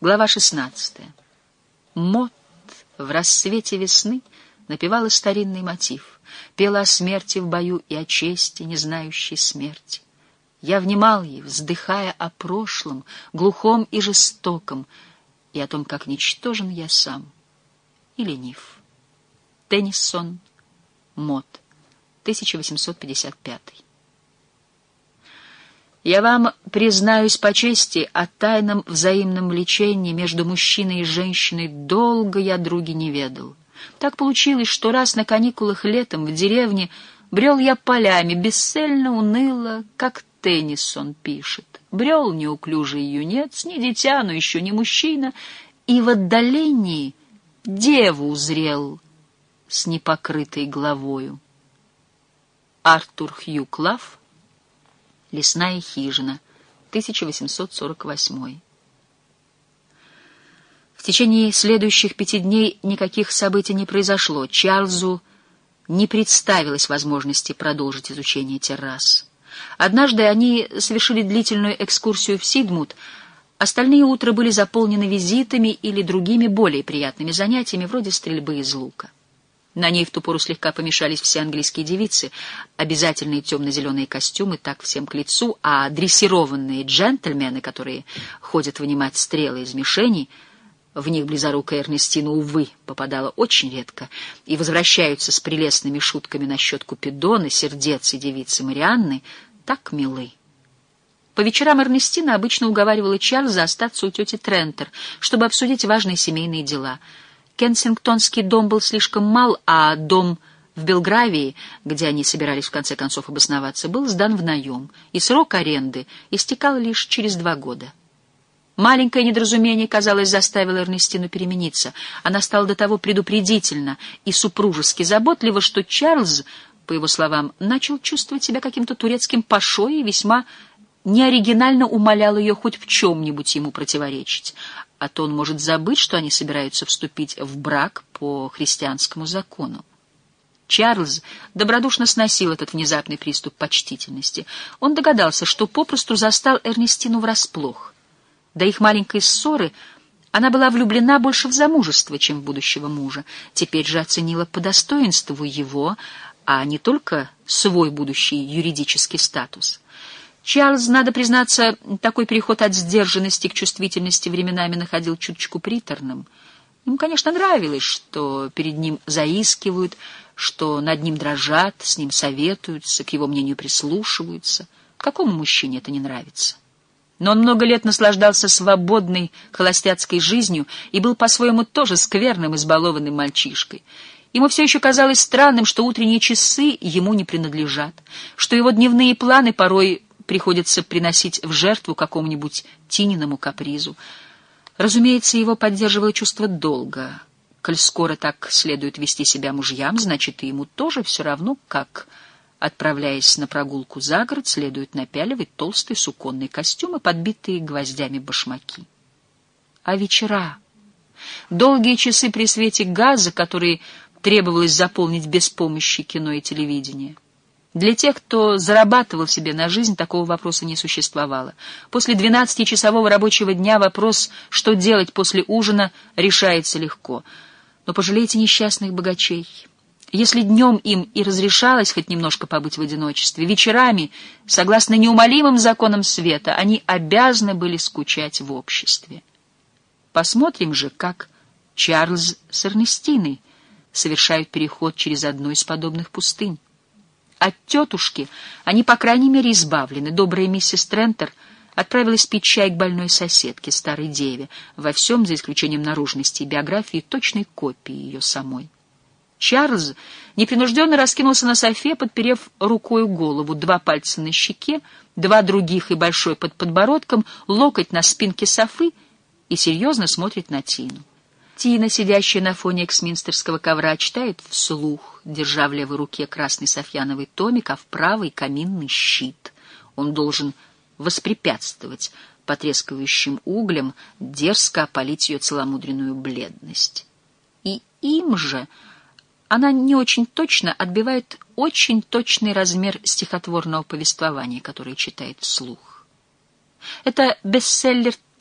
Глава 16. Мот в рассвете весны напевала старинный мотив, пела о смерти в бою и о чести, не знающей смерти. Я внимал ей, вздыхая о прошлом, глухом и жестоком, и о том, как ничтожен я сам и ленив. Теннисон, Мот, 1855. Я вам признаюсь по чести о тайном взаимном влечении между мужчиной и женщиной, долго я други не ведал. Так получилось, что раз на каникулах летом в деревне брел я полями, бесцельно, уныло, как Теннисон пишет. Брел неуклюжий юнец, не дитя, но еще не мужчина, и в отдалении деву узрел с непокрытой головою. Артур Хью Клав, «Лесная хижина», 1848. В течение следующих 5 дней никаких событий не произошло. Чарльзу не представилось возможности продолжить изучение террас. Однажды они совершили длительную экскурсию в Сидмут. Остальные утра были заполнены визитами или другими более приятными занятиями, вроде стрельбы из лука. На ней в ту пору слегка помешались все английские девицы, обязательные темно-зеленые костюмы так всем к лицу, а дрессированные джентльмены, которые ходят вынимать стрелы из мишеней, в них близорукая Эрнестина, увы, попадала очень редко, и возвращаются с прелестными шутками насчет Купидона, сердец и девицы Марианны, так милы. По вечерам Эрнестина обычно уговаривала Чарльза остаться у тети Трентер, чтобы обсудить важные семейные дела. Кенсингтонский дом был слишком мал, а дом в Белгравии, где они собирались в конце концов обосноваться, был сдан в наем, и срок аренды истекал лишь через 2 года. Маленькое недоразумение, казалось, заставило Эрнестину перемениться. Она стала до того предупредительна и супружески заботлива, что Чарльз, по его словам, начал чувствовать себя каким-то турецким пашой и весьма неоригинально умолял ее хоть в чем-нибудь ему противоречить. А то он может забыть, что они собираются вступить в брак по христианскому закону. Чарльз добродушно сносил этот внезапный приступ почтительности. Он догадался, что попросту застал Эрнестину врасплох. До их маленькой ссоры она была влюблена больше в замужество, чем в будущего мужа. Теперь же оценила по достоинству его, а не только свой будущий юридический статус. Чарльз, надо признаться, такой переход от сдержанности к чувствительности временами находил чуточку приторным. Ему, конечно, нравилось, что перед ним заискивают, что над ним дрожат, с ним советуются, к его мнению прислушиваются. Какому мужчине это не нравится? Но он много лет наслаждался свободной холостяцкой жизнью и был по-своему тоже скверным, избалованным мальчишкой. Ему все еще казалось странным, что утренние часы ему не принадлежат, что его дневные планы порой приходится приносить в жертву какому-нибудь Тининому капризу. Разумеется, его поддерживало чувство долга. Коль скоро так следует вести себя мужьям, значит, и ему тоже все равно, как, отправляясь на прогулку за город, следует напяливать толстый суконный костюм и подбитые гвоздями башмаки. А вечера? Долгие часы при свете газа, которые требовалось заполнить без помощи кино и телевидения. Для тех, кто зарабатывал себе на жизнь, такого вопроса не существовало. После 12-часового рабочего дня вопрос, что делать после ужина, решается легко. Но пожалейте несчастных богачей. Если днем им и разрешалось хоть немножко побыть в одиночестве, вечерами, согласно неумолимым законам света, они обязаны были скучать в обществе. Посмотрим же, как Чарльз с Эрнестиной совершают переход через одну из подобных пустынь. От тетушки они, по крайней мере, избавлены. Добрая миссис Трентер отправилась пить чай к больной соседке, старой деве, во всем, за исключением наружности и биографии, точной копии ее самой. Чарльз непринужденно раскинулся на софе, подперев рукою голову, 2 пальца на щеке, 2 других и большой под подбородком, локоть на спинке софы и серьезно смотрит на Тину. Тина, сидящая на фоне эксминстерского ковра, читает вслух, держа в левой руке красный софьяновый томик, а в правой — каминный щит. Он должен воспрепятствовать потрескивающим углям, дерзко опалить ее целомудренную бледность. И им же она не очень точно отбивает очень точный размер стихотворного повествования, которое читает вслух. Это бестселлер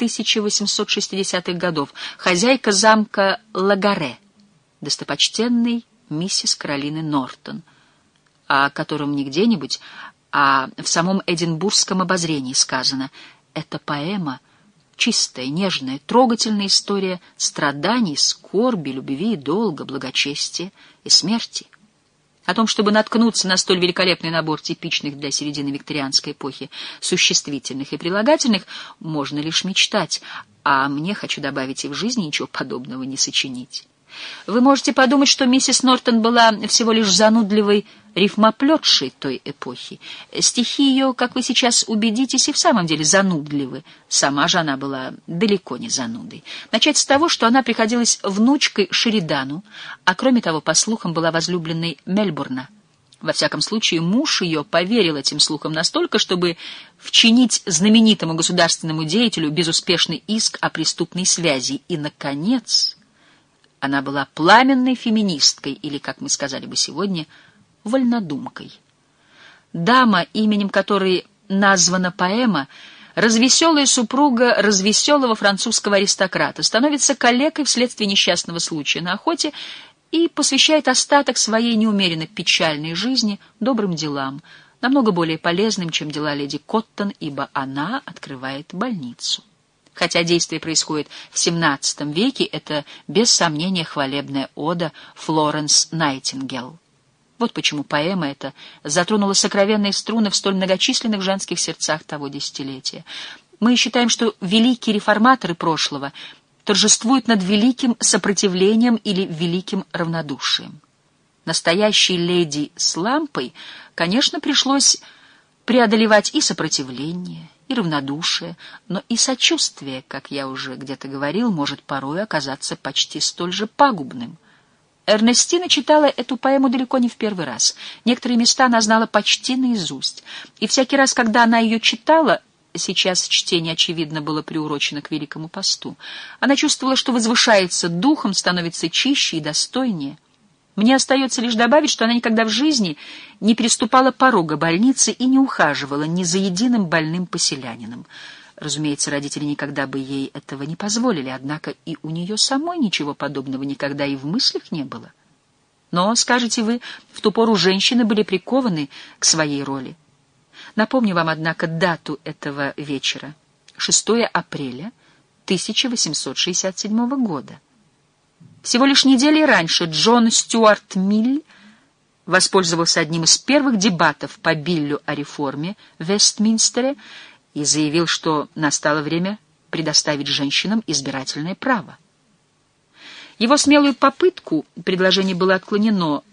1860-х годов, хозяйка замка Лагаре, достопочтенной миссис Каролины Нортон, о котором не где-нибудь, а в самом Эдинбургском обозрении сказано: «Это поэма — чистая, нежная, трогательная история страданий, скорби, любви, долга, благочестия и смерти». О том, чтобы наткнуться на столь великолепный набор типичных для середины викторианской эпохи существительных и прилагательных, можно лишь мечтать, а мне, хочу добавить, и в жизни ничего подобного не сочинить. Вы можете подумать, что миссис Нортон была всего лишь занудливой рифмоплетшей той эпохи. Стихи ее, как вы сейчас убедитесь, и в самом деле занудливы. Сама же она была далеко не занудой. Начать с того, что она приходилась внучкой Шеридану, а кроме того, по слухам, была возлюбленной Мельбурна. Во всяком случае, муж ее поверил этим слухам настолько, чтобы вчинить знаменитому государственному деятелю безуспешный иск о преступной связи. И, наконец, она была пламенной феминисткой, или, как мы сказали бы сегодня, вольнодумкой. Дама, именем которой названа поэма, развеселая супруга развеселого французского аристократа, становится калекой вследствие несчастного случая на охоте и посвящает остаток своей неумеренно печальной жизни добрым делам, намного более полезным, чем дела леди Коттон, ибо она открывает больницу. Хотя действие происходит в XVII веке, это без сомнения хвалебная ода Флоренс Найтингел. Вот почему поэма эта затронула сокровенные струны в столь многочисленных женских сердцах того десятилетия. Мы считаем, что великие реформаторы прошлого торжествуют над великим сопротивлением или великим равнодушием. Настоящей леди с лампой, конечно, пришлось преодолевать и сопротивление, и равнодушие, но и сочувствие, как я уже где-то говорил, может порой оказаться почти столь же пагубным. Эрнестина читала эту поэму далеко не в первый раз. Некоторые места она знала почти наизусть. И всякий раз, когда она ее читала, сейчас чтение, очевидно, было приурочено к Великому посту, она чувствовала, что возвышается духом, становится чище и достойнее. Мне остается лишь добавить, что она никогда в жизни не переступала порога больницы и не ухаживала ни за единым больным поселянином. Разумеется, родители никогда бы ей этого не позволили, однако и у нее самой ничего подобного никогда и в мыслях не было. Но, скажете вы, в ту пору женщины были прикованы к своей роли. Напомню вам, однако, дату этого вечера — 6 апреля 1867 года. Всего лишь недели раньше Джон Стюарт Миль воспользовался одним из первых дебатов по биллю о реформе в Вестминстере и заявил, что настало время предоставить женщинам избирательное право. Его смелую попытку предложение было отклонено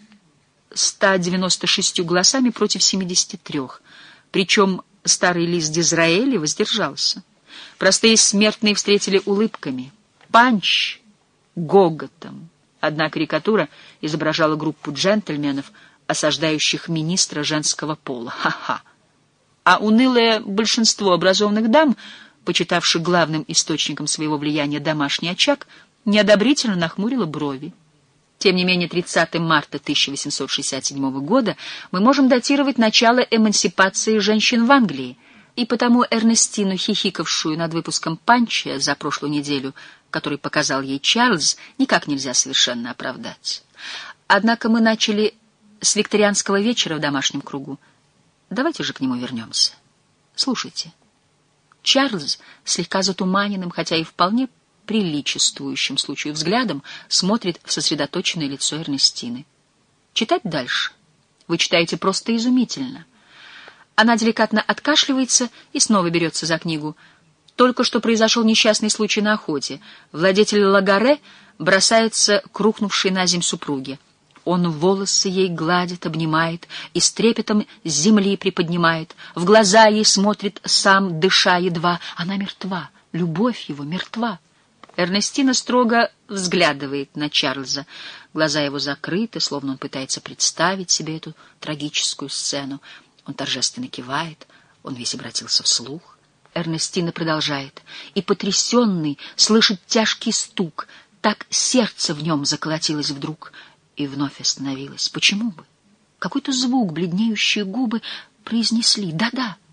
196 голосами против 73, причем старый лис Дизраэли воздержался. Простые смертные встретили улыбками. Панч — гоготом. Одна карикатура изображала группу джентльменов, осаждающих министра женского пола. Ха-ха! А унылое большинство образованных дам, почитавших главным источником своего влияния домашний очаг, неодобрительно нахмурило брови. Тем не менее, 30 марта 1867 года мы можем датировать начало эмансипации женщин в Англии, и потому Эрнестину, хихикавшую над выпуском «Панча» за прошлую неделю, который показал ей Чарльз, никак нельзя совершенно оправдать. Однако мы начали с викторианского вечера в домашнем кругу. Давайте же к нему вернемся. Слушайте. Чарльз, слегка затуманенным, хотя и вполне приличествующим случаю взглядом, смотрит в сосредоточенное лицо Эрнестины. Читать дальше. Вы читаете просто изумительно. Она деликатно откашливается и снова берется за книгу. Только что произошел несчастный случай на охоте. Владетель Лагаре бросается к рухнувшей на земь супруге. Он волосы ей гладит, обнимает и с трепетом с земли приподнимает. В глаза ей смотрит сам, дыша едва. Она мертва, любовь его мертва. Эрнестина строго взглядывает на Чарльза. Глаза его закрыты, словно он пытается представить себе эту трагическую сцену. Он торжественно кивает, он весь обратился вслух. Эрнестина продолжает, и, потрясенный, слышит тяжкий стук. Так сердце в нем заколотилось вдруг и вновь остановилось. Почему бы? Какой-то звук, бледнеющие губы произнесли «да-да».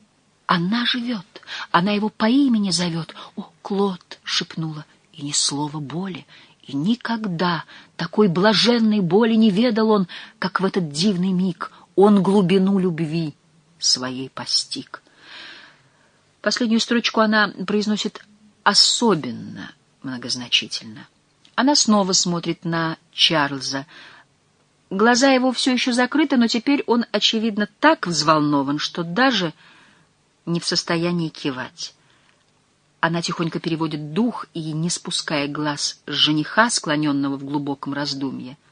Она живет, она его по имени зовет. «О, Клод!» — шепнула, и ни слова боли. И никогда такой блаженной боли не ведал он, как в этот дивный миг он глубину любви своей постиг. Последнюю строчку она произносит особенно многозначительно. Она снова смотрит на Чарльза. Глаза его все еще закрыты, но теперь он, очевидно, так взволнован, что даже не в состоянии кивать. Она тихонько переводит дух и, не спуская глаз с жениха, склоненного в глубоком раздумье,